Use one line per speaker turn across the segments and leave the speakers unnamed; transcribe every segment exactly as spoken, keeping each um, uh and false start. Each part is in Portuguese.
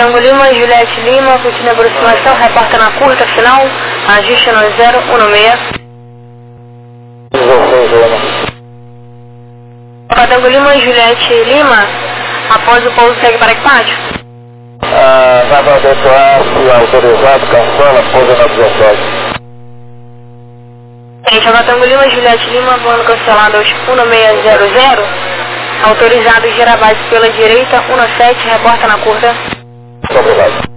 Tango Lima, Juliette Lima, continua a aproximação, reporta na curta final, ajuste no zero um seis. Tango Lima, Juliette Lima, após o pouso segue para equipagem.
Ah, Navador Soares, autorizado, cancela, pousa na dezessete.
Gente, Tango Lima, Juliette Lima, voando cancelado aos um seis zero zero, autorizado gira base pela direita, um sete, reporta na curta.
Obrigado.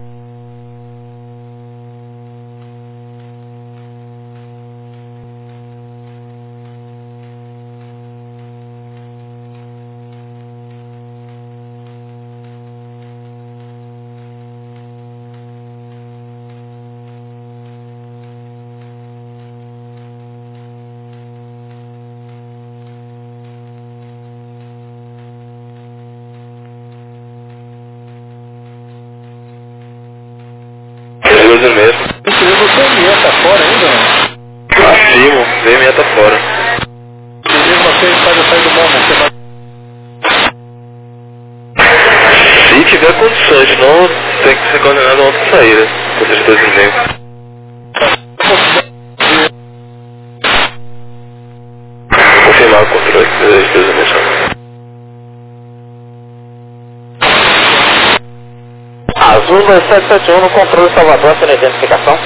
Coisa mesmo.
Você é minha, tá fora ainda, não?
Afirmo, vem minha tá fora.
E mesmo assim faz eu sair do morro, você vai...
Se tiver condições, senão tem que ser condenado a outra saída. Vocês dois e meio. Confirmar o controle das duas emissões.
Azul dois sete sete um no controle Salvador, sem identificação.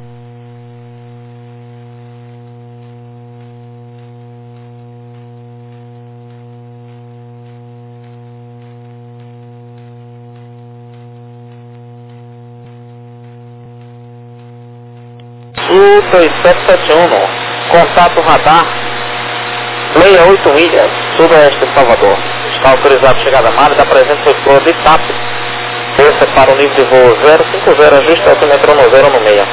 Azul dois sete sete um no contato radar, Leia oito milhas, sudoeste de Salvador. Está autorizado chegada a mar da presença do flor de T A P. Desça para o nível de voo zero cinco zero, ajuste altimetro no zero no meio.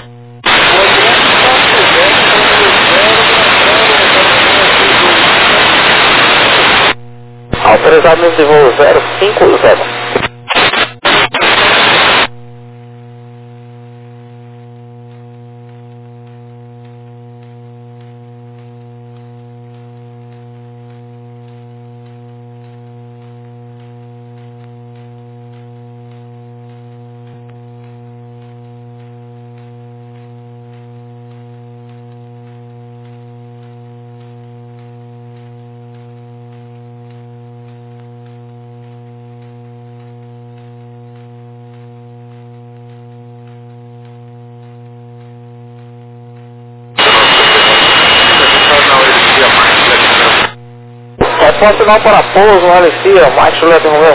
Autorizado nível de voo zero cinco zero. Pode sinal para pouso, Alicia, Mike Juliette Romeu.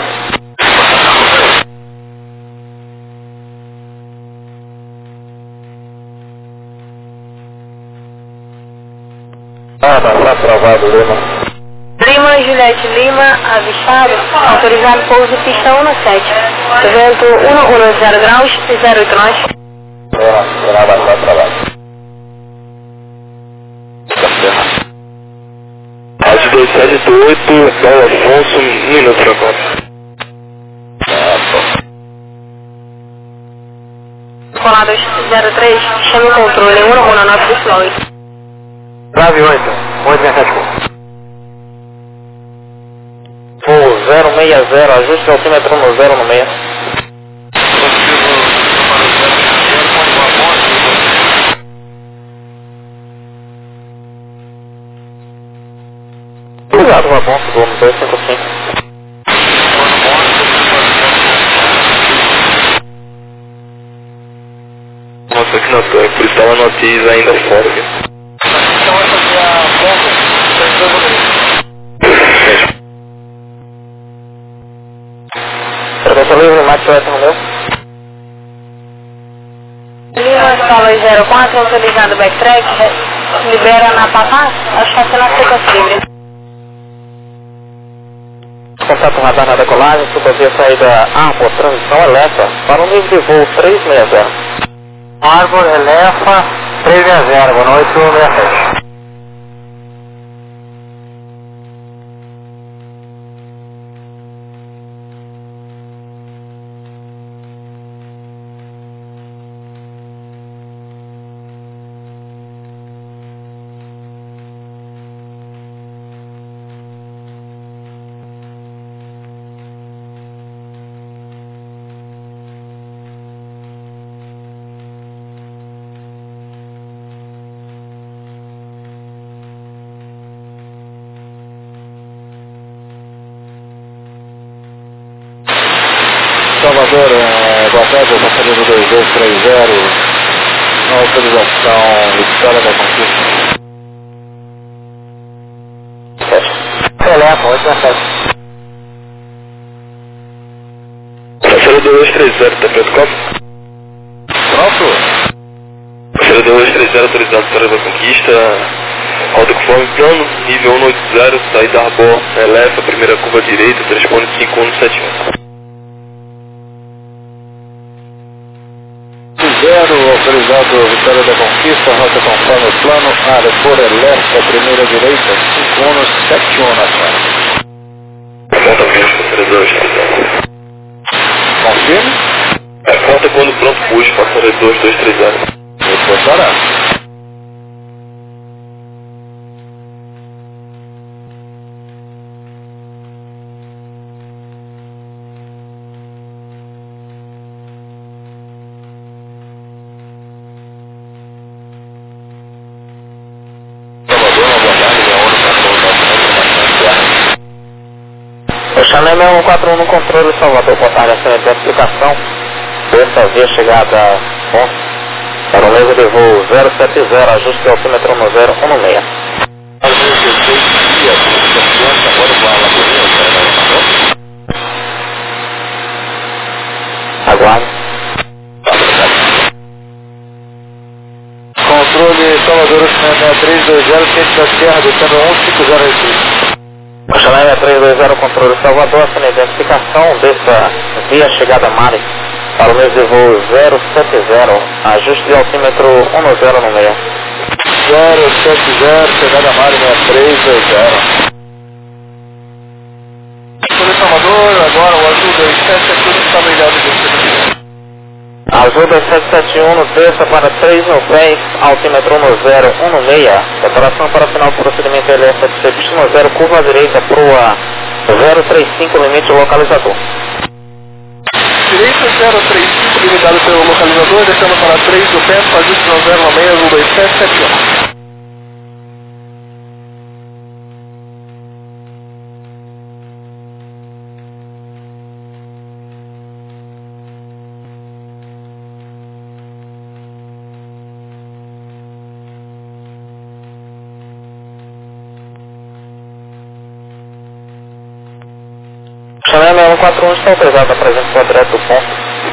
Ah, tá, tá travado, Lima.
Lima, Juliette Lima, avistado, autorizado pouso pista um sete. Vento um um zero graus, zero oito nós.
É, nada, tá travado.
Rádio dois sete oito, Paulo Afonso, um minuto pra conta.
Colar dois zero três, chame o controle, um um nove do Floyd.
Grave oito, oito sete um. Voo zero seis zero, ajuste o altímetro no zero no meio. Obrigado, Afonso, voo dois cinco cinco.
Nossa, que notou, é por isso estava notícia ainda fora. Viu?
Então vai fazer a bomba, tem dois modelos. Frequência livre, Mike Juliette Romeu.
Lima, Solo zero quatro, autorizado backtrack, libera na Papá, acho que está na frequência livre.
Contato radar na decolagem, subavia saída Arbor, transição Elefa, para o nível de voo três seis zero. Arbor, Elefa, três seis zero, boa noite, seis sete.
Salvador, é, boa tarde, eu passageiro dois dois três zero, na autorização Vitória da Conquista.
Telefone, oito um sete.
Passageiro dois três zero, tá pronto, copo?
Pronto?
Passageiro dois três zero, autorizado Vitória da Conquista, rota conforme plano, nível um oito zero, saída Arbor, eleva, primeira curva direita, transpone cinco um sete um.
Zero, autorizado Vitória da Conquista, rota conforme plano, área por eleva, primeira direita, cinco um sete um na frente.
Conta mesmo, passageiro dois três zero.
Confirme?
É, conta quando pronto, puxa, passageiro dois dois três zero.
Reportará.
O Chanel seis um quatro um no controle Salvador, botar essa identificação dessa via chegada ponto para o mesmo de voo zero sete zero, ajuste de altímetro no zero um seis. Aguarde.
Controle Salvador seis três dois zero, quente da Serra, descendo um cinco zero seis.
O Chanel seis três dois zero, controle Salvador, essa identificação dessa via chegada Mari para o mesmo de voo zero sete zero, ajuste de altímetro um zero no meio.
zero sete zero, chegada Mari seis três dois zero. Controle Salvador, agora o Azul dois sete sete um está ligado de você.
Azul dois sete sete um, desça para três mil pés, altímetro um zero um seis, separação para final do procedimento L S sete C no zero, curva direita, proa zero três cinco, limite localizador.
Direita zero três cinco, limitado pelo localizador, descendo para três do pé, ajuste no zero seis, Azul dois sete sete um.
Chanel seis um quatro um está autorizado a presença direto do ponto.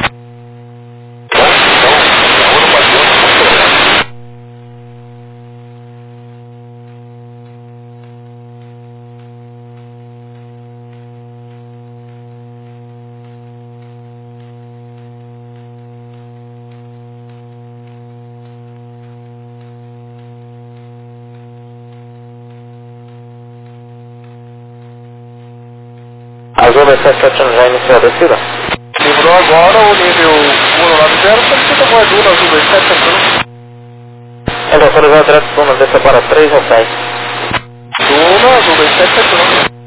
Azul dois sete sete um já iniciou a descida.
Livrou agora o nível um nove zero, solicita com a Azul, Azul dois sete sete um.
Ele autorizado direto do Duna, desça para três mil pés.
Duna, Azul dois sete sete um.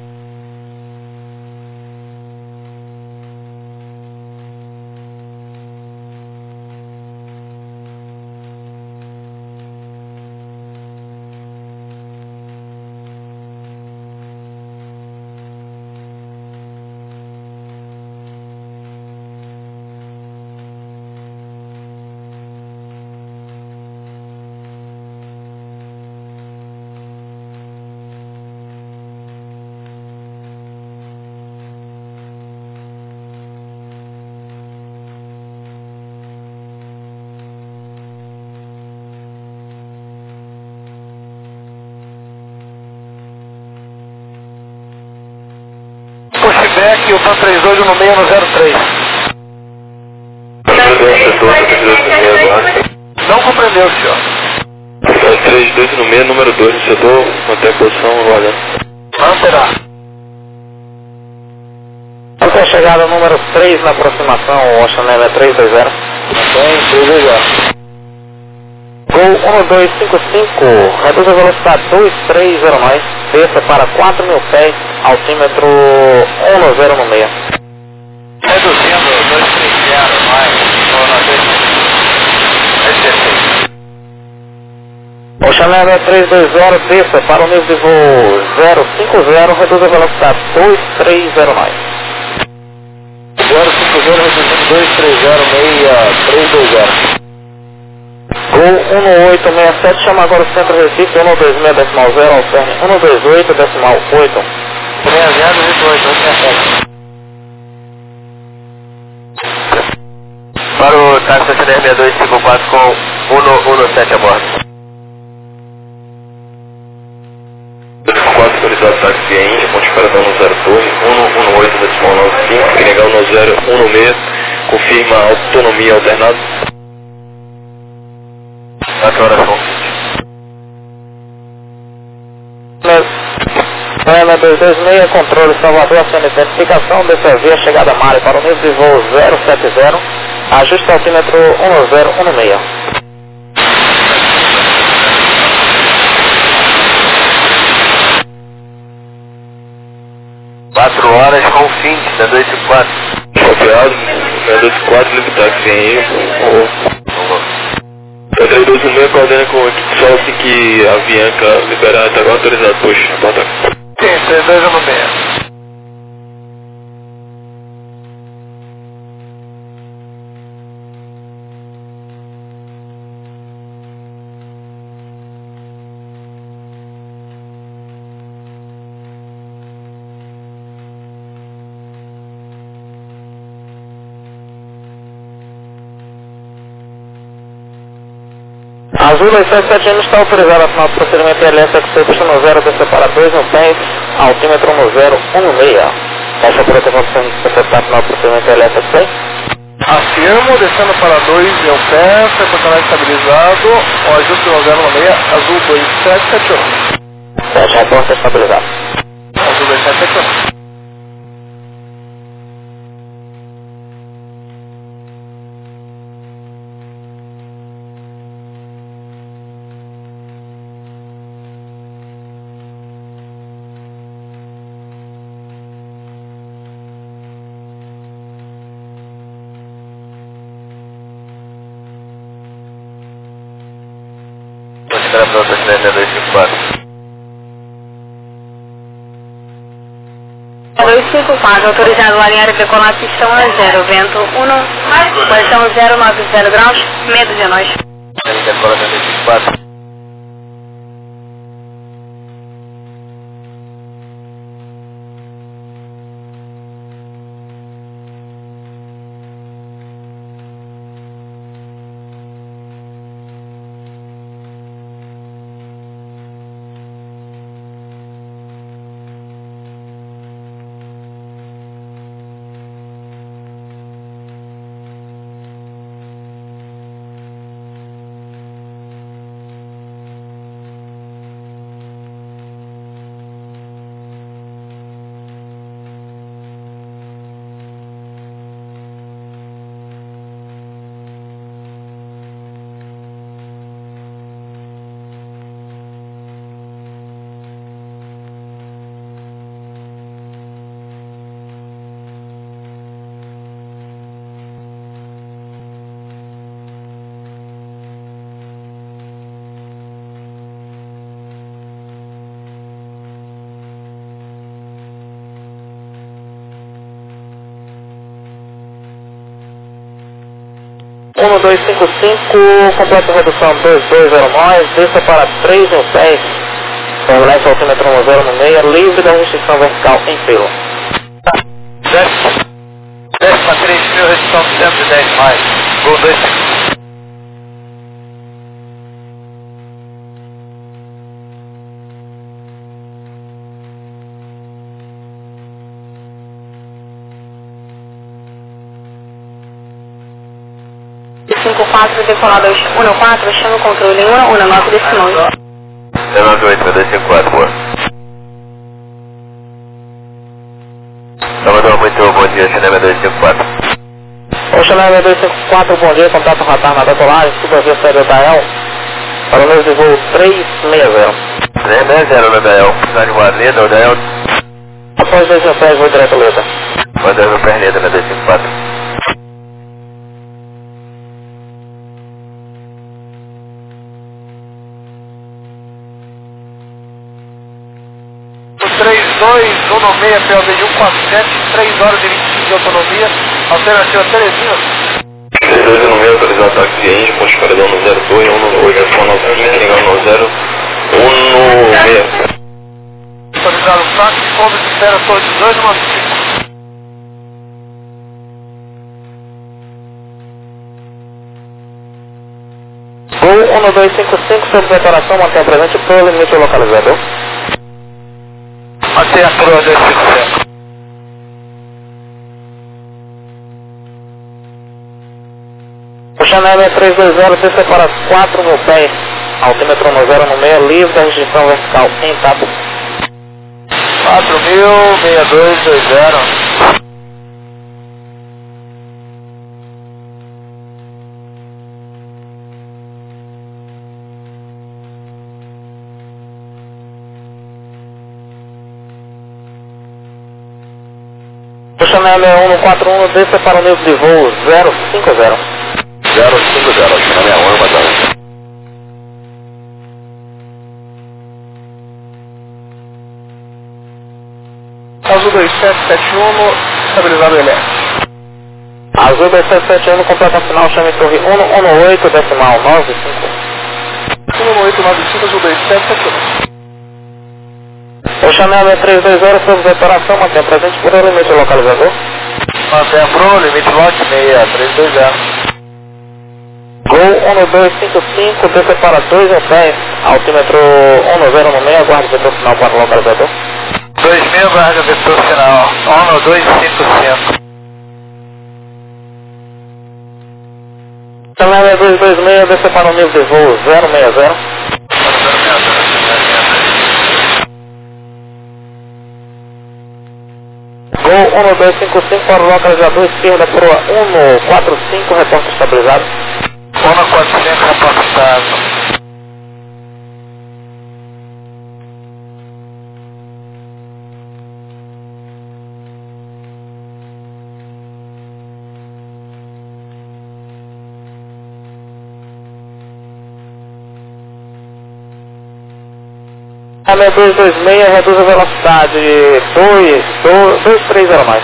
Pushback, o T A M trinta e dois no meio no zero três. Não compreendeu, senhor.
três dois no meio, número dois no setor, manter a posição, olha.
Manterá.
Essa é a chegada número três na aproximação, o Chanel é três dois zero.
Mantém, três dois zero.
Gol um dois cinco cinco, reduz a velocidade dois três zero nove, desça para quatro mil pés, altímetro um zero no meio.
Reduzindo dois três zero, mais,
O Chanel é três dois zero, desça para o nível de voo zero cinco zero, reduz a velocidade dois três zero nove.
zero cinco zero, reduzindo dois três zero seis três dois zero.
Gol um oito seis sete, chama agora o centro Recife, um dois seis decimal zero, alterne um dois oito decimal oito.
seis zero oito oito, oito seis sete.
Para o táxi C D R seis dois cinco quatro com um um sete a bordo.
quatro autorizado táxi em Índia, ponte paradão no zero doze, um um oito decimal nove cinco, Senegal no zero um seis, confirma autonomia alternada.
quatro horas com
Ana dois dois seis, controle Salvador, acende identificação, desceu a chegada Mari para o nível de voo zero sete zero, ajuste altímetro um zero um seis.
quatro horas com fim da dois cinco quatro.
Copiado, né, dois quatro, livre táxi em Índia. Eu três dois um seis, coordena com a equipe só assim que a Bianca liberar, está agora autorizado, puxa, bota.
Sim, três dois um seis.
Azul dois sete sete está autorizado a final do procedimento L S X C no zero, descer para dois um seis, altímetro no zero um seis. Baixa por até para a final do procedimento L S X C.
Afirmo, descendo para dois, meu pé, frequentará estabilizado, o ajuste no zero um seis, azul dois sete sete um.
sete, reporta estabilizado.
Azul dois sete sete um.
Para a pronta C D R dois cinco quatro.
dois cinco quatro, autorizado a alinhar e decolar pistão a zero, vento um, posição zero nove zero graus, medo de nós.
Ele decola da dois cinco quatro.
um dois cinco cinco, completa redução dois dois zero nove, desça para três um seis, estabelece o altímetro um zero um seis, livre da restrição vertical em fila.
Desce, desce para três mil, redução cento e dez mais. Gol dois cinco.
cinco quatro, decolador um quatro, chama o controle um um nove decimal.
zero nove oito, dois cinco quatro, boa. Salvador, muito bom dia, Cinema dois cinco quatro.
O Cinema dois cinco quatro, bom dia, contato radar na decolagem, suba via série da E L, para o nível de voo três seis zero.
três seis zero, meu Dael, cidade Guarneda, o Dael.
Após dois um seis, vou direto letra.
Mandando o Perneta na dois cinco quatro.
três dois um seis, P O V um quatro sete, três horas e vinte e cinco de autonomia,
Alternativa Teresina.
três dois no meio, autorizado táxi de Índio, ponte paredão no zero dois, um no oito, telefone nove cinco, ligado no zero, um no seis.
Autorizado táxi, ponto de espera, torre dezoito, nove cinco.
Gol um dois cinco cinco, sobre declaração, mantenha presente pro limite localizador.
Mantenha a proa dois cinco cinco.
O Chanel é três dois zero, desce para quatro no pé, altímetro no zero no meio, livre da restrição vertical em tábua.
quatro mil, seis dois dois zero.
O Chanel é um quatro um, desce para o nível de voo zero cinco zero.
zero cinco zero, Chanel um, mas
Azul dois sete sete um, estabilizado elétrico.
Azul dois sete sete um, completa final, chame torre um um oito, decimal nove cinco.
um um oito nove cinco, Azul dois sete sete um.
O Chanel é três dois zero, sobre declaração, mantenha presente por limite localizador.
Mantenha pro limite lote seis três dois zero.
Gol um dois cinco cinco, desce para dois no pé, altímetro um zero no meio, aguarde vetor final para o localizador.
dois mil, guarda vetor final, um dois cinco cinco.
Chanel é dois dois seis, desce para o nível de voo zero seis zero. Gol um dois cinco cinco para o localizador, esquerda proa um quatro cinco, reporte estabilizado.
um quatro cinco, reporte estável.
Chanel dois dois seis, reduz a velocidade dois, dois, dois três zero mais.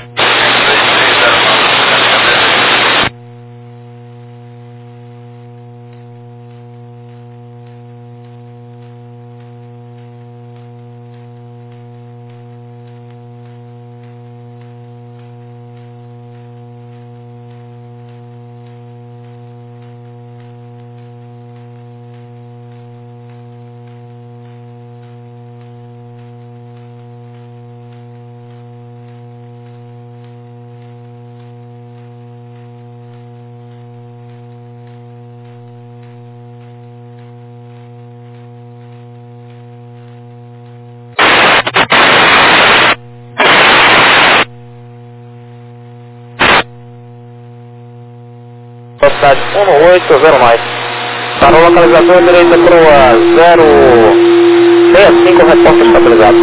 Velocidade um oito zero mais. Para o localizador, direita proa zero seis cinco, reporte estabilizado.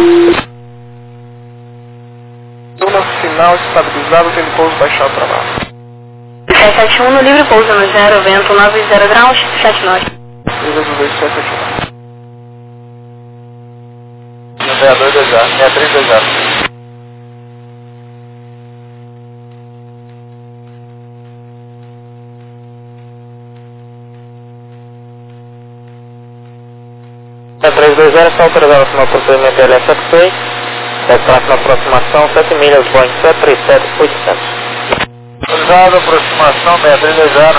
Zona final estabilizado, tem pouso baixado para baixo.
sete sete um no livre pouso no zero, vento nove zero graus, sete nós.
Azul dois sete sete um. seis dois dois zero, seis três dois zero.
três dois zero, está autorizado no procedimento L S X seis, retrato na aproximação sete milhas, Boeing sete três sete oitocentos.
Autorizado, aproximação seis três dois zero.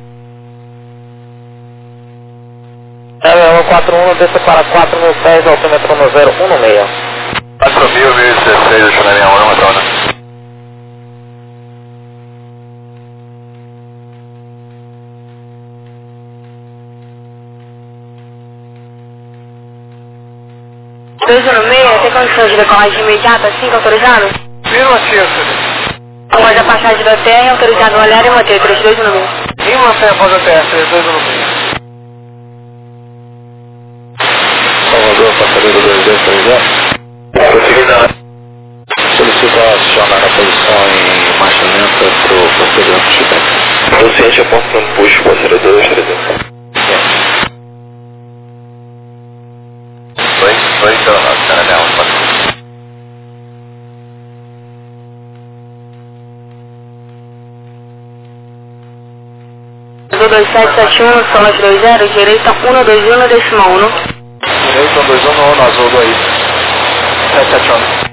L um quatro um, desce para quatro mil pés, altímetro no zero um seis.
quatro mil, mil e dezesseis, Chanel um, Amazonas.
dois um seis, tem condições de decolagem imediata, assim que autorizado?
Afirmativo, senhor.
Após a passagem da terra, autorizado no olhar e manter três dois um seis.
E mantenha após a terra, três dois um seis.
Salvador, passageiro dois dois três zero. Prosseguida. Solicito acionar a posição em marcha lenta para o procedimento de chute. Consciente, apontando puxo, passageiro dois três zero. Dois, dois, Chanel um, pode.
um dois sete sete um, Solas dois zero, direita um dois um, decimal um.
Direita um dois um, no azul dois sete sete um.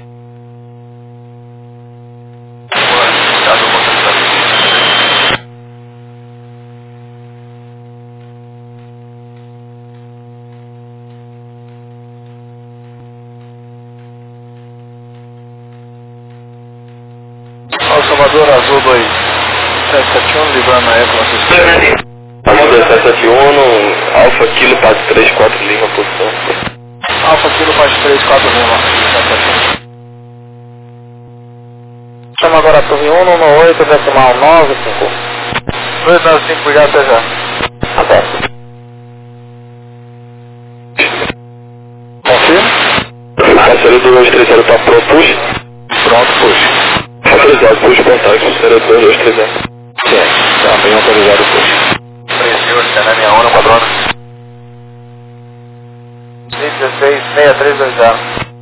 Salvador Azul dois sete sete um, livrando a Eco, assistente.
Azul dois sete sete um, Alfa Kilo Paz três quatro Lima, posição.
Alfa Kilo Paz três quatro Lima, sete sete um.
Chama agora a torre um um oito, decimal nove cinco.
dois nove cinco, obrigado, até já.
Até.
Confirma?
Parceiro do dois três zero tá pronto, push?
Pronto, push.
Autorizado, push contato, parceiro do dois três zero.
Certo, tá bem autorizado, push.
Preciso, está na minha onda, quadrona. dezesseis, seis três dois zero.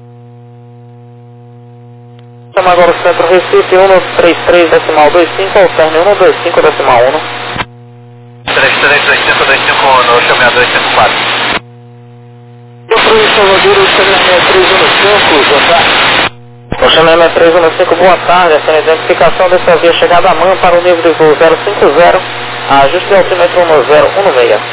Chama agora o centro Recife um três três, decimal dois cinco, alterne um dois cinco, decimal um.
três três dois cinco dois cinco no chame dois cinco quatro.
Eu fui em Salvador, o chame três um cinco, boa tarde.
O chame três um cinco, boa tarde. Essa é a identificação dessa via chegada a MAN para o nível de voo zero cinco zero, ajuste de altímetro um zero um seis.
zero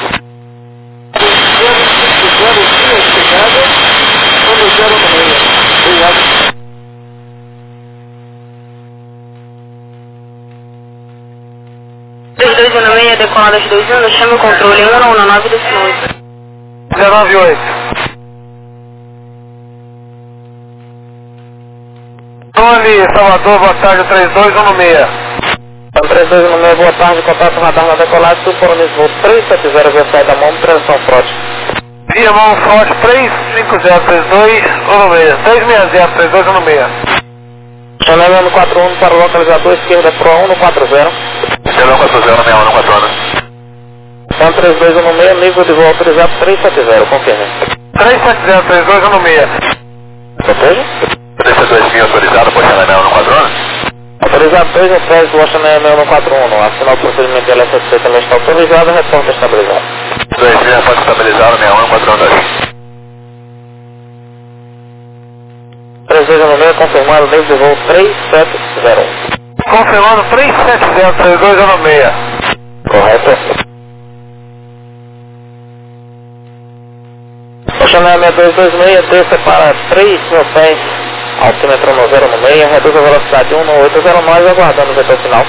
cinco zero, chegada, um zero um seis. Obrigado.
dois dois um seis, decolada de dois um, chame o controle um um nove decimal oito.
zero nove oito. Tony, Salvador, boa tarde, três dois um seis.
três dois um seis, boa tarde, contato radar na decolagem, Tuporanis Voo três sete zero, via saída mão, transição frote.
Via mão frote três cinco zero três dois um seis, três seis zero três dois um seis.
Chanel um quatro um para o localizador esquerda Pro um quatro zero.
Chanel quatro zero, meia um quatro zero.
Então três dois um seis, nível de voo autorizado três sete zero, confirme.
três sete zero três dois um seis.
Proteja?
três sete dois mil autorizado por Chanel meia um quatro zero.
Autorizado dois em três, do Chanel um quatro um, afinal o procedimento de L S C também está autorizado, reporta estabilizado.
dois mil pode estabilizado, meia um quatro zero.
três dois um seis, confirmado, nível de voo três sete zero.
Confirmando três sete zero três dois um seis.
Correto. O Chanel seis dois dois seis, desça para três mil pés, altímetro um zero um seis, reduz a velocidade um oito zero nove, aguardando o vetor final.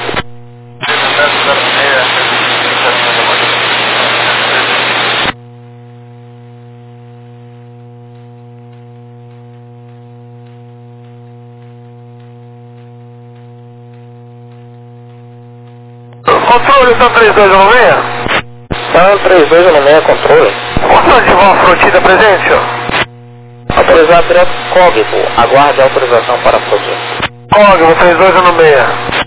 Controle, então três dois um seis.
Então três dois um seis, controle.
Controle de voo frotida presente, senhor.
Autorizado direto Código, aguarde a autorização para fluir.
Código três dois um seis.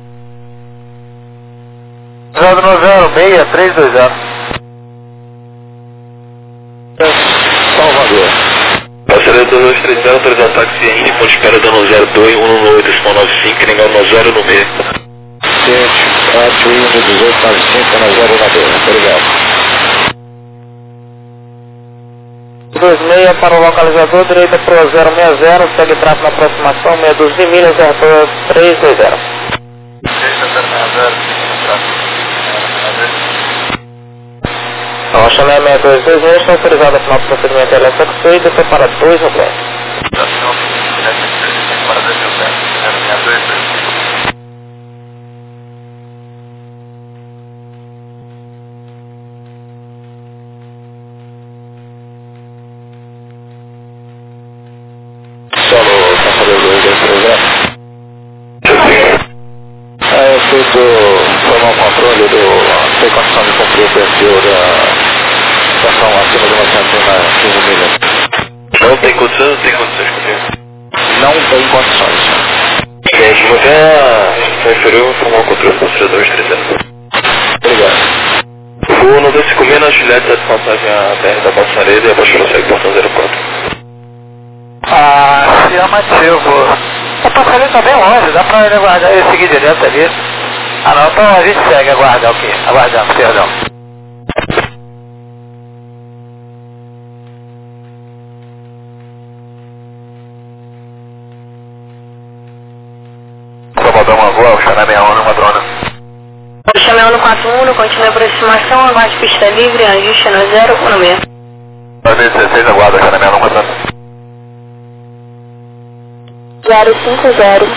zero nove zero seis três dois zero.
Salvador. Parceiro do dois três zero, autorizado táxi N, ponto de espera dando zero dois um oito, nove cinco, ninguém no zero no meio.
sete, quatro, um, dezoito, nove cinco, no zero nove. Obrigado.
dois seis para o localizador, direita Pro zero seis zero, segue tráfego na aproximação, meia dúzia de milhas, airport três dois zero. Então, a Chanel seis dois dois seis está autorizada para o procedimento L S C e descer para dois no plano.
É, eu fui formar um controle do... Tem condição de cumprir o perfil da estação acima de uma centena quinze milhas.
Não tem condições, não tem condições comigo.
Não tem condições.
Gente, você referiu formar o controle do C dois três zero.
Obrigado.
Voo no dois cinco seis na Juliette, de passagem a B R da Balsareda e abaixo do segue portão zero quatro.
Ah, afirmativo. A passarinho tá bem longe, dá pra ele aguardar e seguir direto ali. Ah não, então a gente segue, aguardar o quê? Aguardando, perdão.
Boa, o Xané sessenta e um, quatro um.
O Xané um quatro um, continua a aproximação, aguarde pista livre, ajuste no zero um seis.
dois mil e dezesseis, aguarda, Xané sessenta e um, quatro um.
zero cinco zero.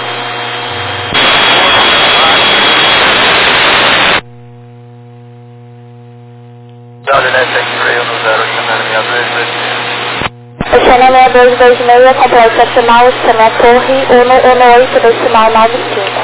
O Xané sessenta e dois vinte e seis, complexo decimal, Xané Torre, um um oito, decimal nove cinco.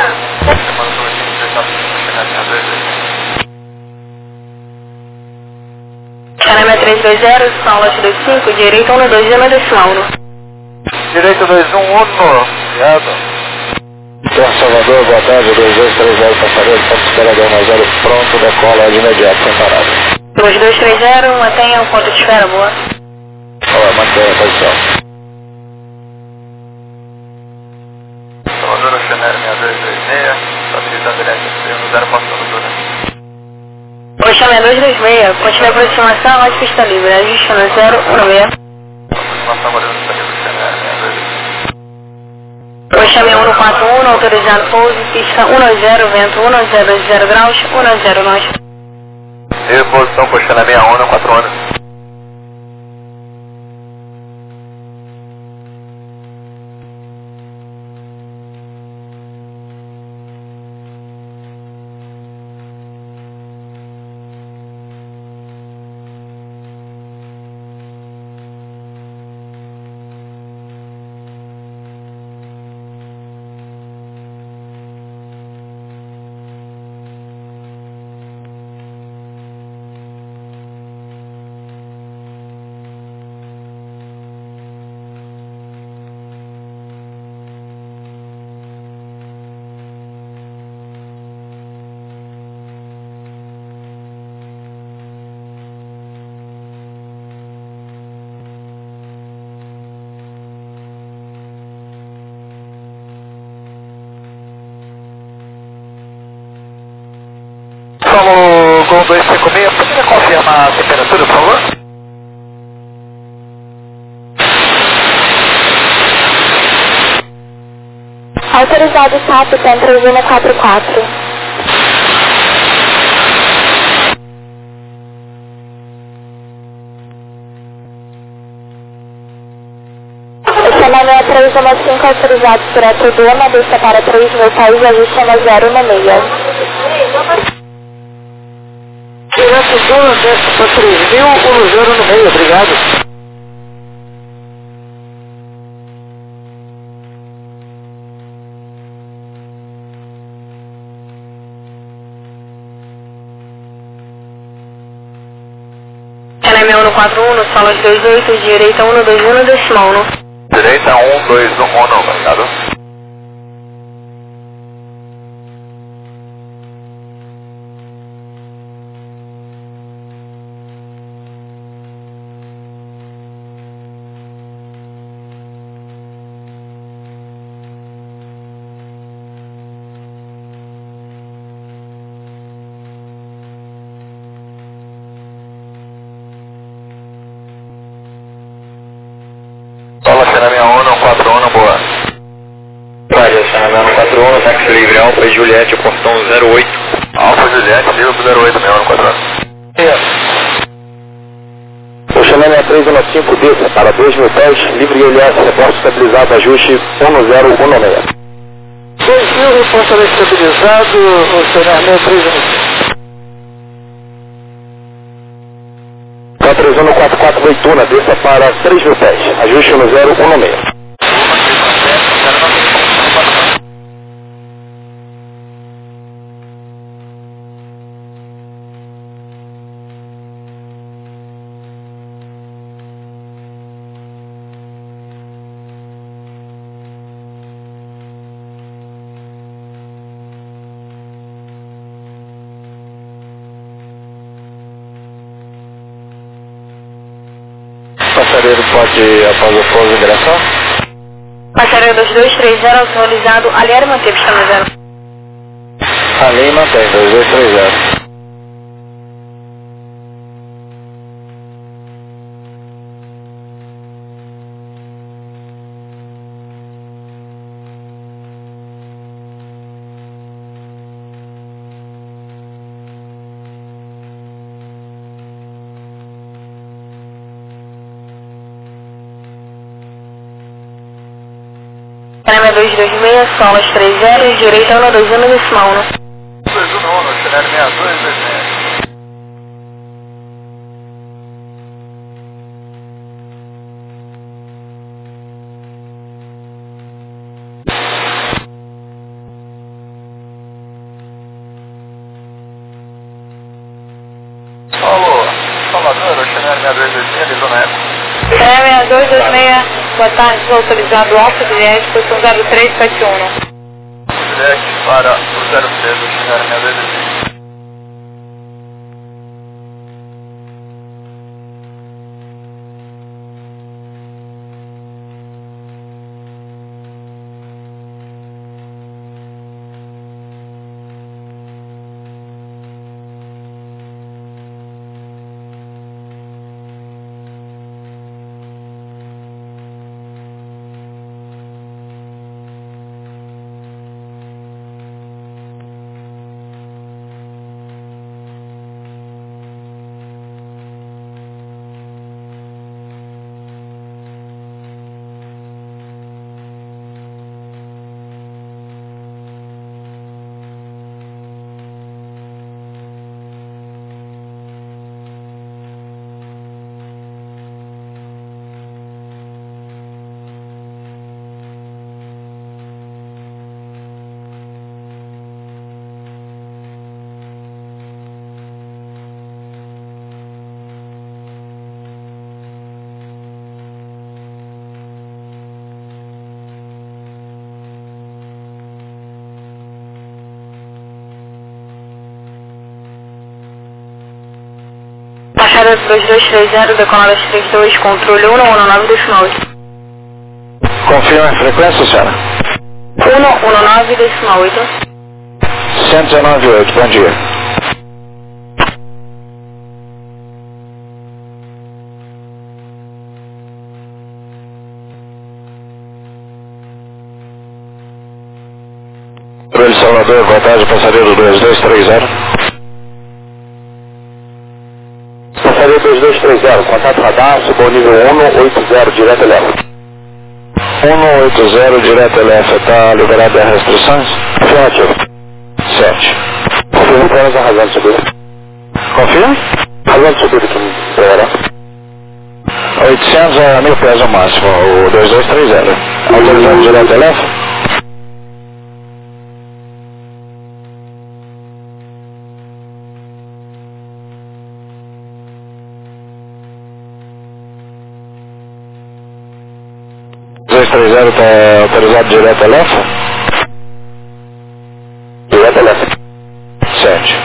Xané seis três dois zero, São Lote dois cinco, direito um dois zero, decimal um.
Direito dois um um, obrigado.
Porto Salvador, boa tarde, dois dois três zero, passageiro, ponto esperador mais zero, pronto, decola de imediato, sem parada.
dois dois três zero, mantenha o ponto de espera, boa.
Olá, mantenha a posição.
Salvador, Xané seis dois dois seis, facilitando elétrico no zero, posto Salvador.
O Xané dois dois seis, continua a aproximação, aguarde pista livre, ajuste no zero um seis.
Aproximação, guardando pista livre, Xané seis dois dois.
O Xané um quatro um, autorizado pouso, pista um zero, vento um zero zero graus, um zero nós.
Reposição para o Xané sessenta e um, quatro um.
Solo Gol dois cinco seis, poderia confirmar a temperatura, por favor?
Autorizado S A P, Centro Lima quatro quatro. O Xané três um cinco, autorizado por Atudona, deixa para três mil pés, ajuste no zero no seis.
Direto Dona, desce para três mil, um zero no meio, obrigado.
Xané um quatro um, São dois oito, direita um dois um, decimal um.
Direita um dois um um, obrigado. Fala, Xané sessenta e um, quatro um, boa.
Praia, Xané um quatro um, táxi livre, Alfa e Juliette, portão zero oito.
Alfa Juliette, livre pro zero oito, sessenta e um, quatro um.
O Xané sessenta e três um cinco, desça para dois mil pés, livre I L S, reporte estabilizado, ajuste um zero um seis.
dois mil, reposto estabilizado, o Xané sessenta e três um cinco.
quatro três um quatro quatro Leituna, desça para três mil pés, ajuste no zero um seis. Passageiro pode, após o pouso, ingressar?
Passageiro dois dois três zero, autorizado, aliar e manter pista no zero.
Ali mantém, dois dois três zero.
dois dois seis, solas três zero, direita um dois um decimal um.
dois um um, cenário seis dois dois seis. Alô, Salvador, o cenário seis dois dois seis, Zona Eco.
Cenário seis dois dois seis, boa tarde, autorizado Alfa Juliette, posição zero três sete um.
Juliette para o zero três, o cenário seis dois dois seis.
Baixada dois dois três zero, decolada trinta e dois, controle um um nove decimal oito.
Confirma a frequência, senhora?
um um nove decimal oito.
cento e dezenove vírgula oito, bom dia. Controle Salvador, boa tarde, passageiro dois dois três zero. Passageiro dois dois três zero, contato radar, subiu nível um oito zero, direto L F. um oito zero, direto L F, está liberado as restrições? Afirmativo. sete. Confirma para nós a razão de subida. Confirma? Razão de subida que me esperará. oitocentos a mil pés ao máximo, o dois dois três zero. Autorizando direto L F? dois três zero está autorizado direto L F? Direto L F. sete.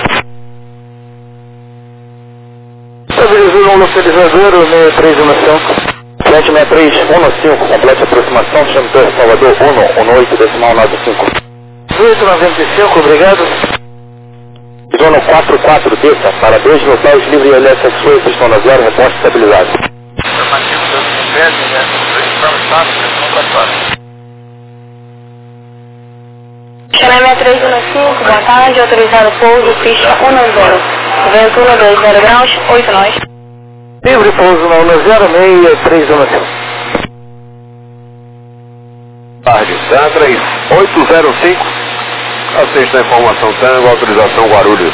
Estabilizou um localizador, o seis três um cinco. sete seis três um cinco, completa aproximação, chama Torre Salvador um um oito decimal nove cinco. oito noventa e cinco, obrigado. Zona quatro quatro, desça, para dois mil pés, livre L S X oito, pistão zero, reposto estabilizado.
Informativo do P S, né?
Chama seis três um cinco, boa tarde, autorizado pouso, pista um zero. Vento um dois zero graus, oito nós.
Livre pouso na um zero seis três um cinco.
Tarde, T três oito zero cinco, assiste a informação Tango, autorização Guarulhos.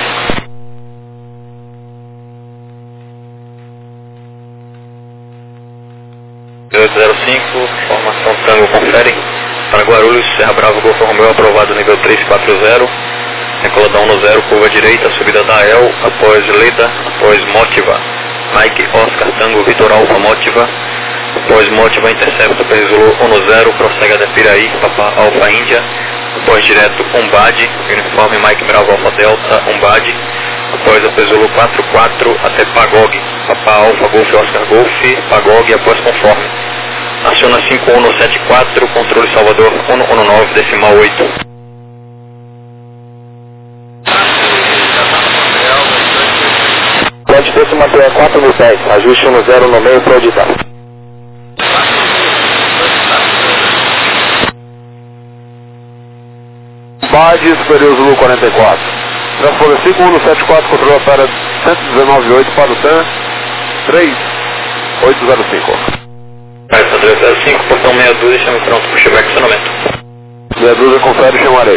oito zero cinco, informação Tango confere, para Guarulhos, Serra Bravo, Golfo Romeu, aprovado nível três quatro zero, recolada um zero, curva direita, subida da El, após Leda, após Motiva, Mike Oscar Tango, Vitor Alfa Motiva, após Motiva, intercepta, Perizulu um zero, prossegue até Piraí, Papa Alfa Índia, após direto Umbade, uniforme Mike Bravo Alfa Delta, Umbade, após a Perizulu quatro quatro até Pagog, Papa Alfa Golf Oscar Golf, Pagog, após conforme. Aciona cinco um sete quatro, controle Salvador um um nove decimal oito.
Pode ter se manter a quatro mil pés, ajuste um zero no meio para auditar.
Bade, Superior Zulu quarenta e quatro. Transforma cinco um sete quatro, controle para cento e dezenove vírgula oito para o T A N três oito zero cinco.
Alfa três zero cinco, portão meia dúzia, estamos prontos para o chegar acionamento.
Meia dúzia, confere, chamarei.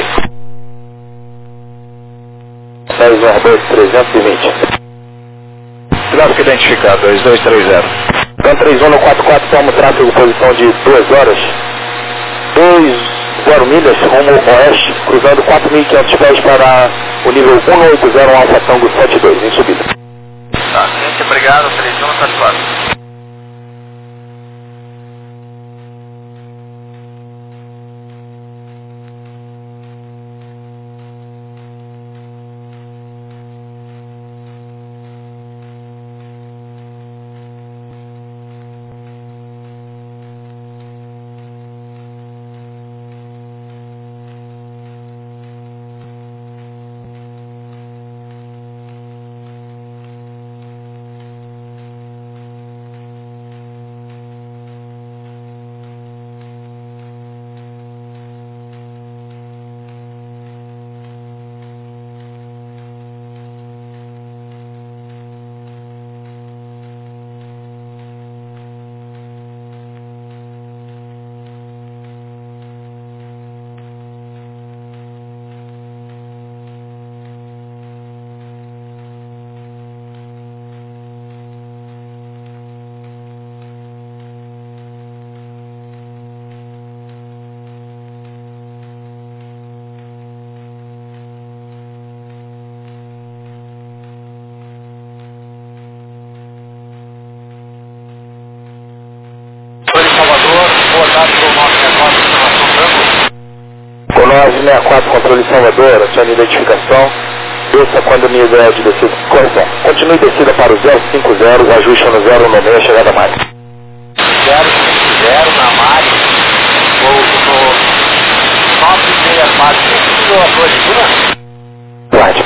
seis R dois trezentos e vinte.
Tráfego identificado, dois dois três zero.
Então três um no quatro quatro, toma tráfego, posição de duas horas. dois zero milhas, rumo oeste, cruzando quatro mil e quinhentos pés para o nível um oito zero um Alfa Tango sete dois, em subida.
Tá, gente, obrigado, três um no quatro quatro.
nove seis quatro, controle Salvador, acione identificação. Desça quando a minha ideia de descida. Correção. Continue descida para o zero cinco zero, ajuste no zero no meio, chegada mais.
zero cinco zero na Mari, pouso no nove seis quatro, cinco a Florida.
Guarde.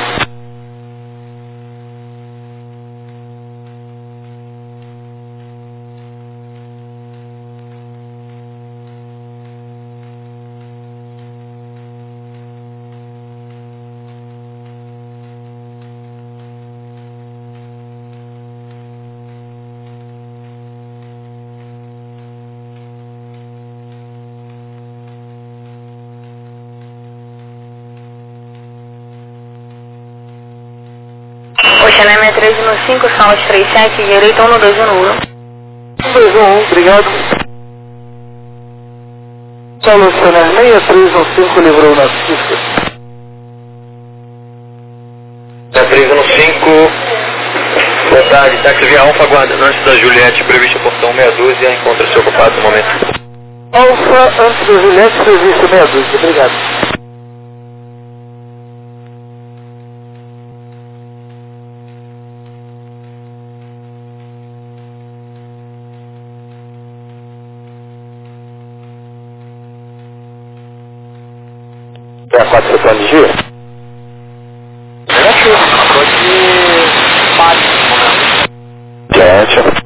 Oxalá três um cinco, Saúde três sete, direito um dois um um.
um dois um um, obrigado. Paulo Cenar seis três um cinco, livrou na pista.
seis três um cinco, boa tarde, táxi via Alfa, aguardando antes da Juliette, prevista portão meia dúzia, encontra-se ocupado no momento.
Alfa, antes da Juliette, prevista meia dúzia, obrigado. É a quatro setor de giro?
Negativo, acabou de bate no momento.
Gente.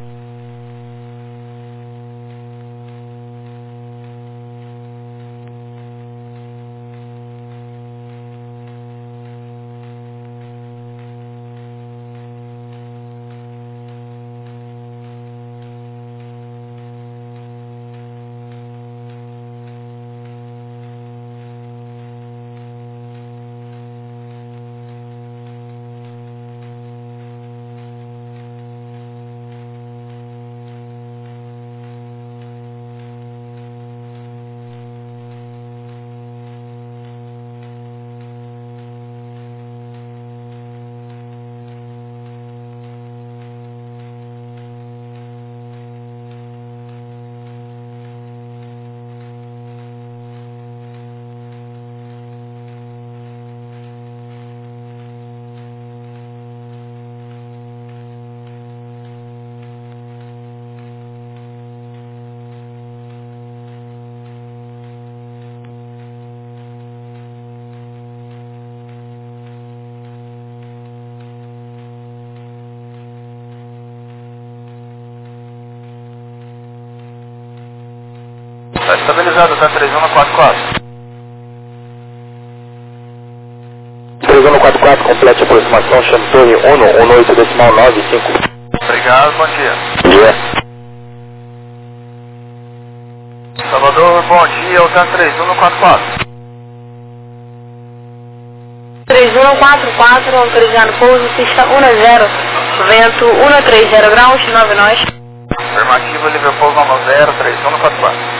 Está estabilizado, tá três um no quatro quatro.
três um no quatro quatro, complete a aproximação, chame torre um um oito decimal nove cinco.
Obrigado, bom dia.
Bom dia.
Salvador,
bom dia, eu tenho três um quatro quatro.
três um quatro quatro, autorizando pouso, pista um zero, vento um três zero graus, nove nós.
Afirmativo, Liverpool nove zero, três um quatro quatro.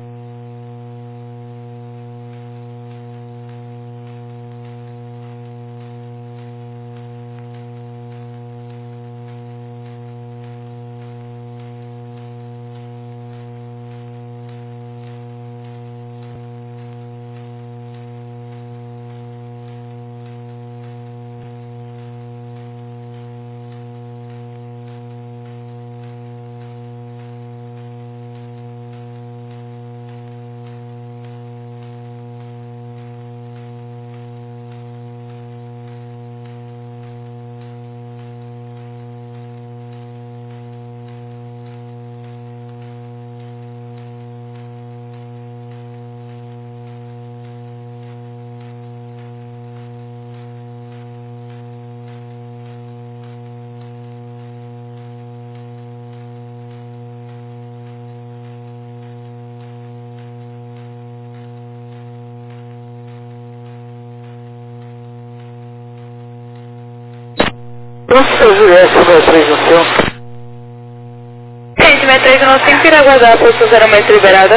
Nossa, Juliette, número três no céu.
Gente, meia três um cinco, irá aguardar a posição geralmente liberada.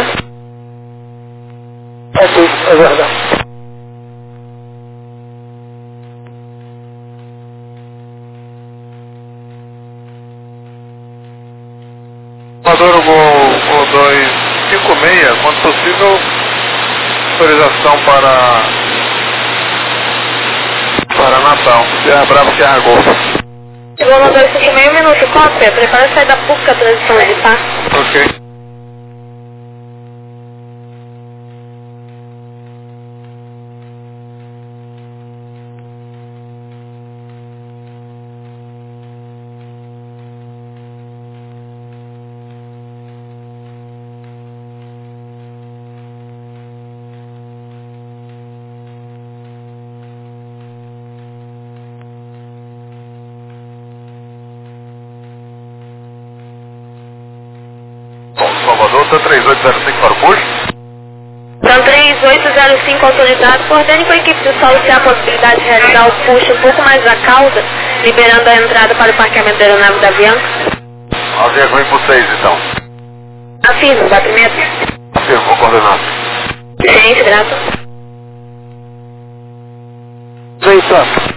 Ok, aguardar.
Amador Gol dois cinco seis, quando possível, autorização para, para Natal. Sierra Bravo, Sierra Golf.
Chegou no dois cinco seis, um minuto, cópia, prepara sair da P U C, a transição de par.
Ok. Salvador, T três oito zero cinco para o push.
Então três oito zero cinco autorizado, coordene com a equipe do solo se há a possibilidade de realizar o push um pouco mais da cauda, liberando a entrada para o parqueamento da aeronave da Avianca.
Avianca vem por seis então.
Afirmo, batimento.
Afirmo, vou coordenar.
Ciência, grato.
Feito.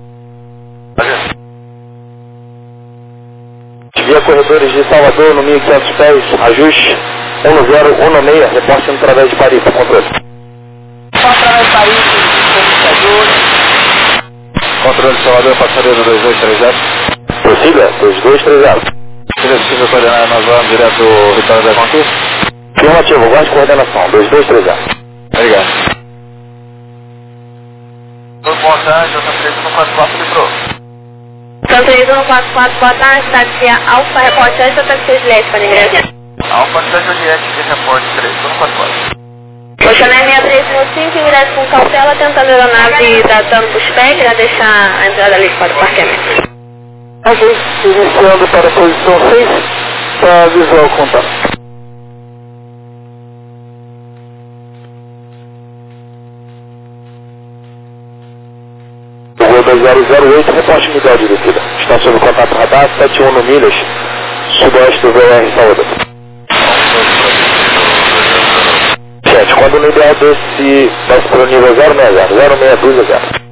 Via corredores de Salvador no mil e quinhentos pés, ajuste um zero um seis, reporte através de Paris, para controle.
Através de Paris,
Controle de Salvador, passageiro dois dois três zero.
Prossiga, dois dois três zero.
Seria possível coordenar nós vamos direto do Vitória da Conquista?
Afirmativo, guarde coordenação, dois dois três zero.
Obrigado. Tudo bom, tarde, eu estou três um quatro quatro, livrou.
Então três um quatro quatro, boa tarde, taxi Alfa, reporte antes da taxi Juliette para ingresso.
Alfa, taxi Juliette, de reporte três um quatro quatro.
Mocionar meia três um cinco, ingresso com cautela, tentando a aeronave datando para o spec, para deixar a entrada livre para o parqueamento.
Ok, iniciando para a posição seis, para visual contato. dois zero zero oito, reporte Miguel de descida. Está sob contato radar, sete um milhas, sudoeste do V R Salvador. Chat, quando no ideal desse, desce para o nível zero seis zero, zero seis dois zero.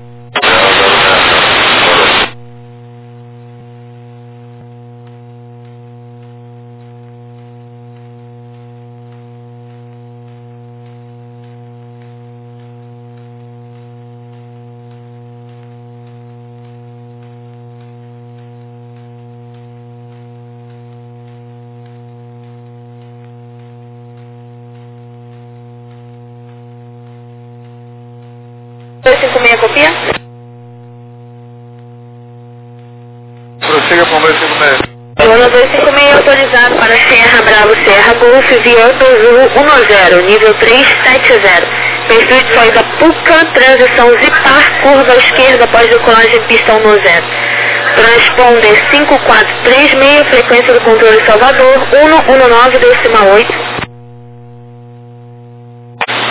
dois cinco seis, copia?
Prossiga para o dois cinco seis.
Luna dois cinco seis autorizado para Serra Bravo Serra Golf via Azul um zero, nível três sete zero. Perfil de saída P U C A, transição Zipar, curva esquerda após decolagem pista um zero. Transponder cinco quatro três seis, frequência do controle Salvador, um um nove decimal oito.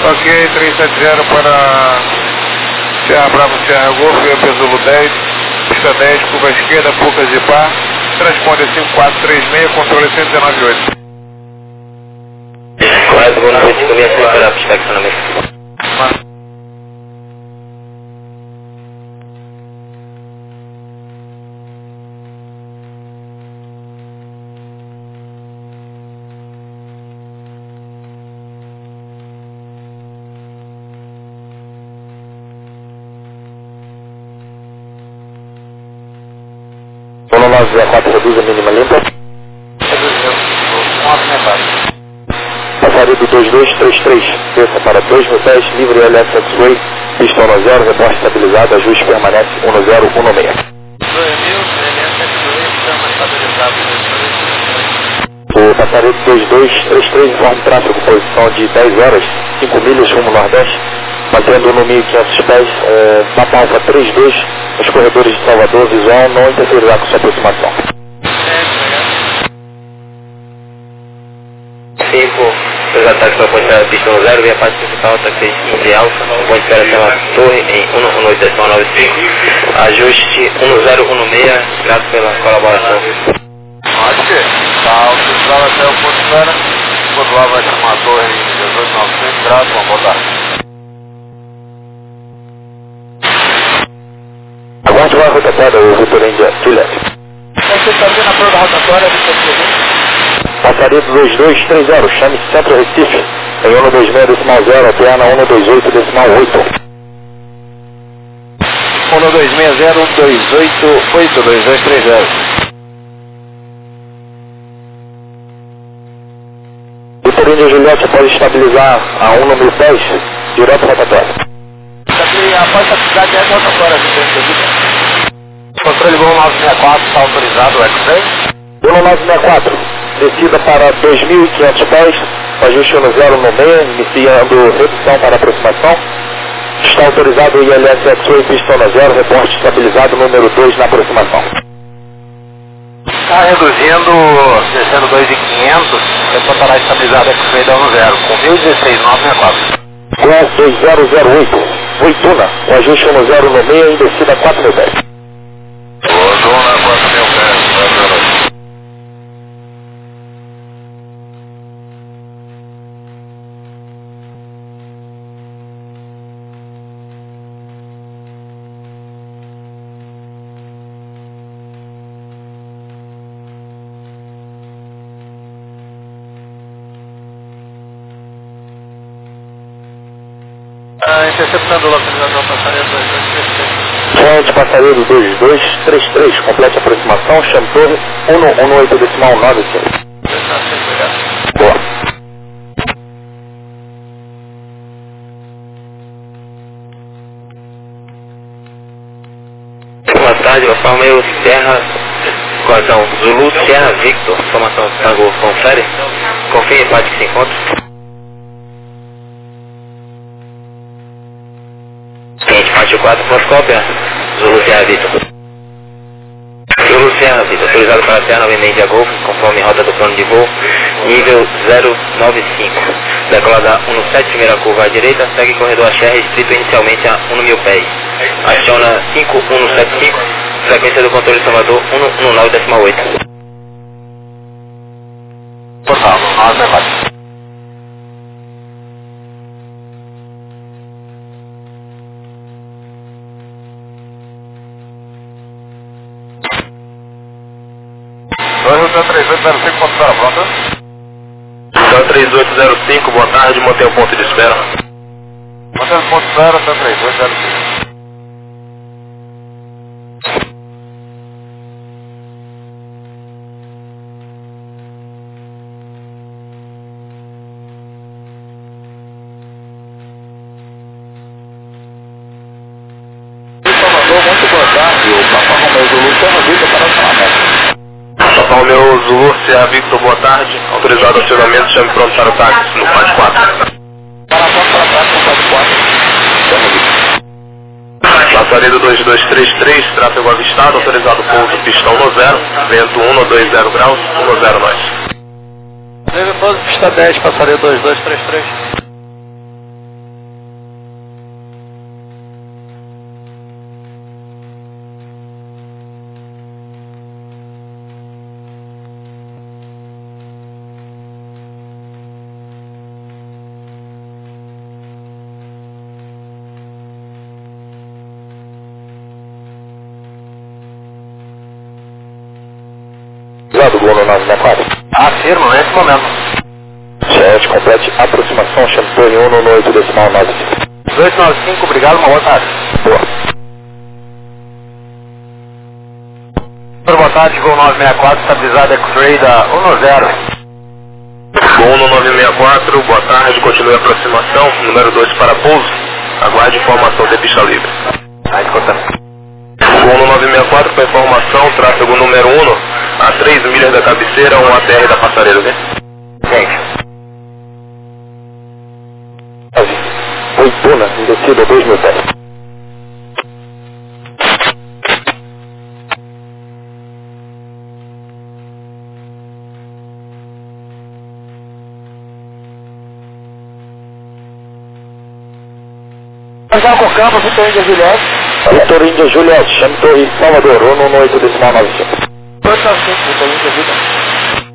Ok, três sete zero para Serra Bravo, Serra Golf, P Zulu dez, pista dez, curva esquerda, Pucas de Par, transponder cinco quatro três seis, controle cento e dezenove oito.
Correto, boa noite, começa a esperar para o estacionamento.
Polo nove zero quatro, reduz a mínima limpa. Passaria do dois dois três três, desça para dois mil pés, livre L S X-Way, pista um zero, reposte estabilizado, ajuste permanece um zero um seis.
dois mil, L S X-Way, estamos estabilizados.
O passaria do dois dois três três informa tráfego, posição de dez horas, cinco milhas rumo nordeste, mantendo no mil e quinhentos pés, é, mapa alfa trinta e dois, nos corredores de Salvador, visual não interferirá com sua aproximação.
cinco, os ataques para a ponte da pista um zero, via parte principal, ataque em alfa, ponte espera pela torre em um um oito ponto nove cinco, ajuste um zero um seis, grato pela colaboração.
Ok, tá autorizado até o ponto espera, quando lá vai chamar a torre em dezoito mil e novecentos graus, vamos botar.
Aguarde a rotatória, o Vitor Índia, Juliette.
Você está vendo a torre da rotatória, Vitor?
Passaria do dois dois três zero, chame Centro Recife, em um dois seis decimal zero, alterna um dois oito decimal oito.
um dois seis zero dois oito oito dois dois três zero.
Vitor Índia, Juliette, pode estabilizar a um no mil pés, direto rotatória.
Após a cidade é a rotatória, Vitor. Controle voo nove seis quatro, está autorizado o X-Ray.
um nove seis quatro, descida para dois mil e quinhentos pés, ajuste um zero no meio, iniciando redução para aproximação. Está autorizado o I L S X-Way, pista um zero, reporte estabilizado número dois na aproximação.
Está reduzindo, descendo dois mil e quinhentos, reportará estabilizado X-Ray da um zero, com mil e dezesseis, nove seis quatro.
Com dois zero zero oito, Oituna, o ajuste um zero no meio, em descida quatro mil pés.
Oituna, quatro mil pés, Ah, interceptando a localização passaria dois dois três três.
Frente passareiro dois dois três três, complete aproximação, chame torre um um oito decimal nove cinco. Boa.
Boa tarde, eu falo meio Serra, Cordão Zulu, Serra Victor, formação Tango, confere, confia em parte que se encontra. Cliente parte quatro, pós-cópia, Zulu Serra Victor. Zulu Serra Victor, autorizado para a Serra nove Media Golf, conforme rota do plano de voo, nível zero nove cinco. Decolada um sete, primeira curva à direita, segue corredor Axé, restrito inicialmente a um mil pés. Aciona cinco um sete cinco, frequência do controle Salvador um um nove decimal oito.
Portal, nós é três oito zero cinco, ponto para pronta.
Então três oito zero cinco, boa tarde, mantenha o ponto de espera.
Mantenha o ponto de espera, então três oito zero cinco.
Salvador, muito boa tarde, o Papa Romeu Zulu, Serra Victor para o acionamento.
Papa Romeu Zulu, Serra Victor, boa tarde, autorizado o acionamento, chame pronto para o táxi no quatro quatro.
Para pronto para o táxi no quatro quatro. Serra Victor.
Passaria do dois dois três três, tráfego avistado, autorizado pouso pistão no zero, vento um dois zero graus, um zero nós.
doze, pista dez, passaria dois dois três três.
autorizado, Gol no nove seis quatro.
Afirmo, nesse momento.
Jet, complete aproximação, Champagne um no oito decimal nove cinco.
dois nove cinco, obrigado, uma boa tarde.
Boa.
Boa tarde, Gol nove seis quatro, estabilizado X-Ray da um zero.
Gol no nove seis quatro, boa tarde, continue a aproximação, número dois para pouso, aguarde informação de pista livre.
Tá escutando.
Gol no nove seis quatro para informação, tráfego número um, a três milhas da cabeceira, um A T R da Passaredo, né?
Gente.
Oituna, em descida dois mil pés.
Marcelo Campo, Vitor Índia Juliette.
Vitor Índia Juliette, chame Torre Salvador, um no oito decimal nove cinco.
dois nove cinco, Vitor Índia Juliette.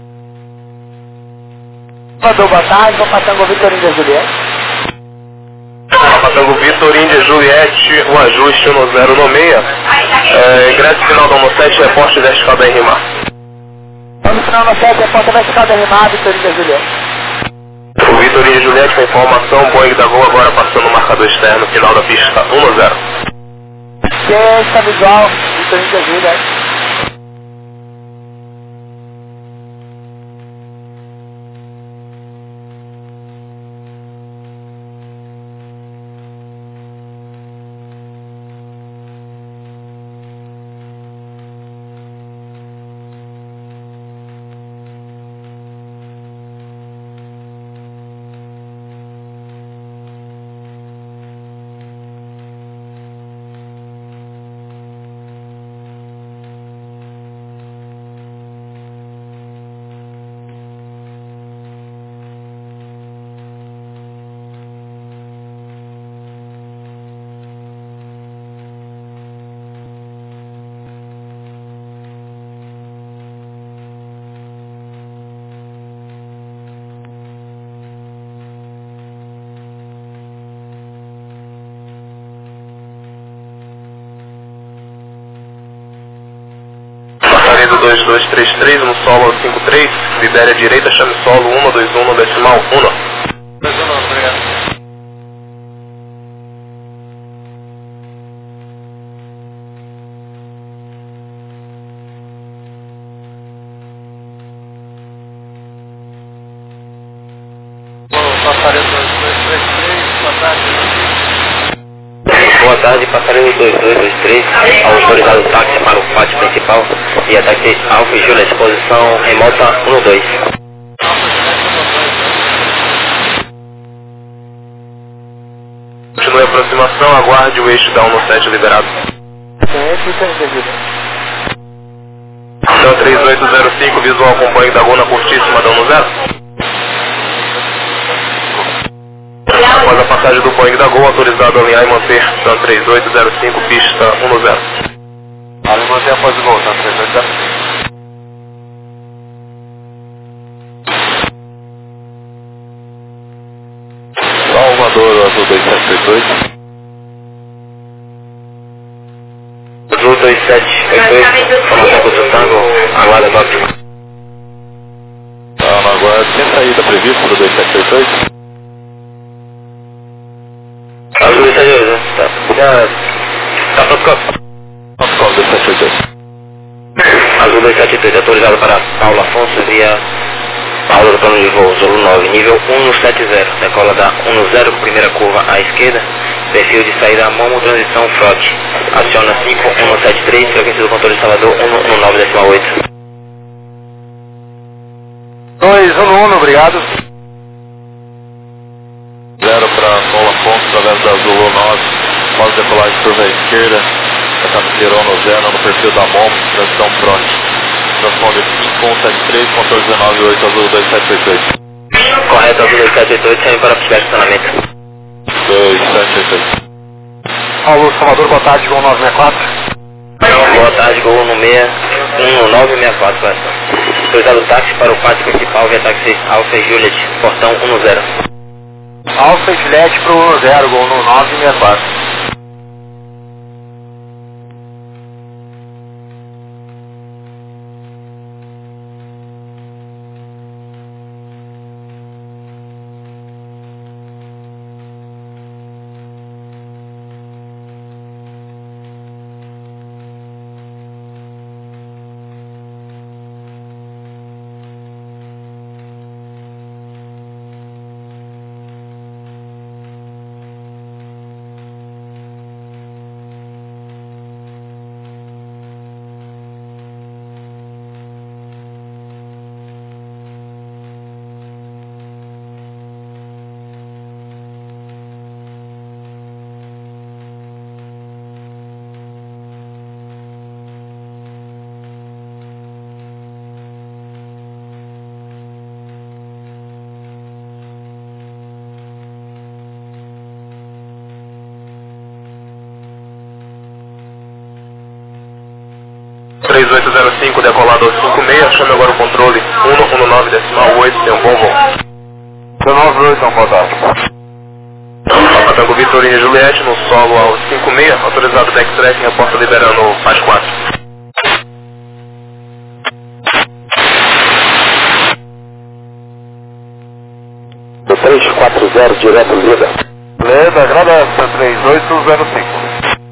Salvador, boa tarde, vou passar com o Vitor Índia Juliette.
Patango Vitor, Índia, Juliette, o ajuste um zero no meia. É, ingresso final da um sete, reporte vertical da R M A.
Vamos final no sete, reporte vertical da R M A, Vitor Índia Juliette.
O Vitor Índia, Juliette, com informação, Boeing da Gol agora passando o marcador externo, final da pista um zero.
Quem está visual, Vitor Índia Juliette.
dois dois três três, no solo cinco três, lidere à direita, chame solo um dois um no decimal um.
dois um, obrigado. Passaredo dois dois três três, boa tarde.
Boa tarde, passaredo dois dois dois três, autorizado o táxi para o pátio principal e a táxi Alfa e Júlia, exposição remota um dois.
Continue a aproximação, aguarde o eixo da um sete liberado.
Quem é que está entendido?
Então três oito zero cinco, visual com Boeing da Gol na curtíssima da um zero. Após a passagem do Boeing da Gol, autorizado a alinhar e manter Sun três oito zero cinco, pista um zero.
Alinhar e manter após o gol, Sun três oito zero cinco.
Salvador, azul dois sete oito oito.
Azul dois sete oito oito, informação com o Tango, aguarda top.
Tá, no aguardo, sem saída prevista para o dois sete oito oito.
Azul dois sete oito oito, tá. Já... Tá pronto,
Protocolo dois sete oito oito.
Azul dois sete oito oito, autorizado para Paulo Afonso via Paulo do plano de voo, Zulu nove, nível um sete zero, decola da um zero, primeira curva à esquerda, perfil de saída Momo, transição Frog, aciona cinco um sete três, frequência do controle de Salvador um um nove decimal oito.
dois um um, obrigado.
zero para Paulo Afonso, através da Zulu nove, pós decolagem curva à esquerda, a cabeceira um zero no perfil da Momo, transição Frog. Transponder cinco um sete três, controle dezenove oito, azul dois sete oito oito.
Correto, azul dois sete oito oito, chame para pista de estacionamento.
dois sete oito oito.
Paulo Salvador, boa tarde, gol nove seis quatro.
Boa tarde, gol no seis um nove seis quatro, coração. Autorizado o táxi para o pátio principal via táxi Alfa e Juliet, portão um zero.
Alfa e Juliette para o um zero, gol no nove seis quatro.
três oito zero cinco, decolado ao cinco seis, chame agora o controle um um nove decimal oito, tem um bom voo.
dezenove oito, uma boa tarde.
Papa Tango Vitorino e Juliette no solo ao cinco seis, autorizado backtracking, a porta liberando faz quatro.
três quatro zero, direto Leda.
Leda, agradece, três oito zero cinco.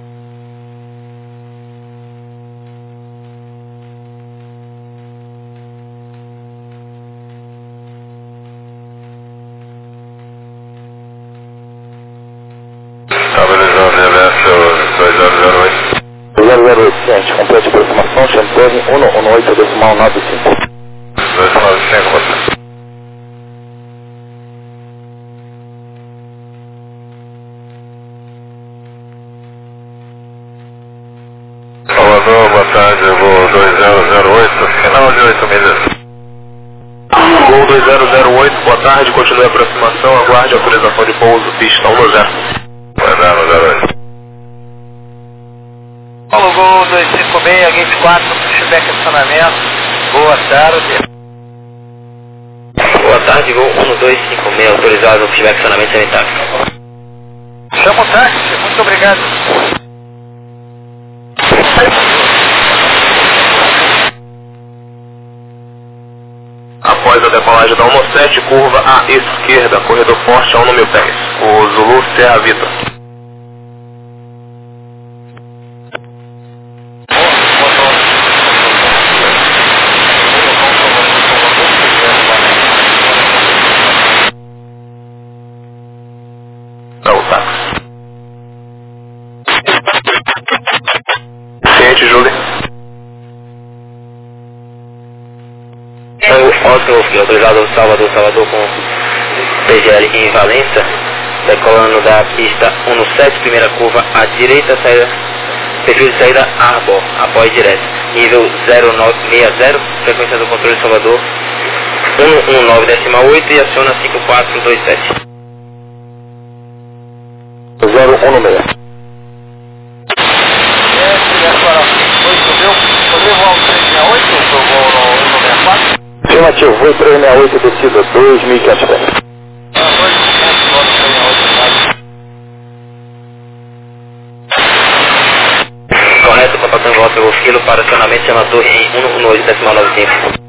zero zero oito, ciente, complete aproximação, Champagne um um oito decimal nove cinco.
dois nove cinco, você. Salvador, boa tarde, voo dois zero zero oito, final de oito milhas.
Voo dois zero zero oito, boa tarde, continue a aproximação, aguarde a autorização de pouso, pista um zero.
Vai dar no zero oito.
Paulo Gol dois cinco seis, Gate quatro, pushback acionamento, boa tarde.
Boa tarde, voo um dois cinco seis, autorizado o pushback acionamento sanitário.
Chama o táxi, muito obrigado.
Após a decolagem da um sete, curva à esquerda, corredor forte a um mil pés. O Zulu Serra Vitor. Não, táxi. Ciente, Júlia.
Oscar Wolf, autorizado ao Salvador, Salvador com P G L em Valença, decolando da pista um sete, primeira curva à direita, saída, perfil de saída Arbor, apoio direto, nível zero nove seis zero, frequência do controle Salvador um um nove decimal oito e aciona cinco quatro dois sete.
zero um seis. Afirmativo, voo três seis oito, descida dois mil e quinhentos pés.
Correto, Papa Tango Oscar Wolf, para acionamento chama torre em um um oito decimal nove cinco.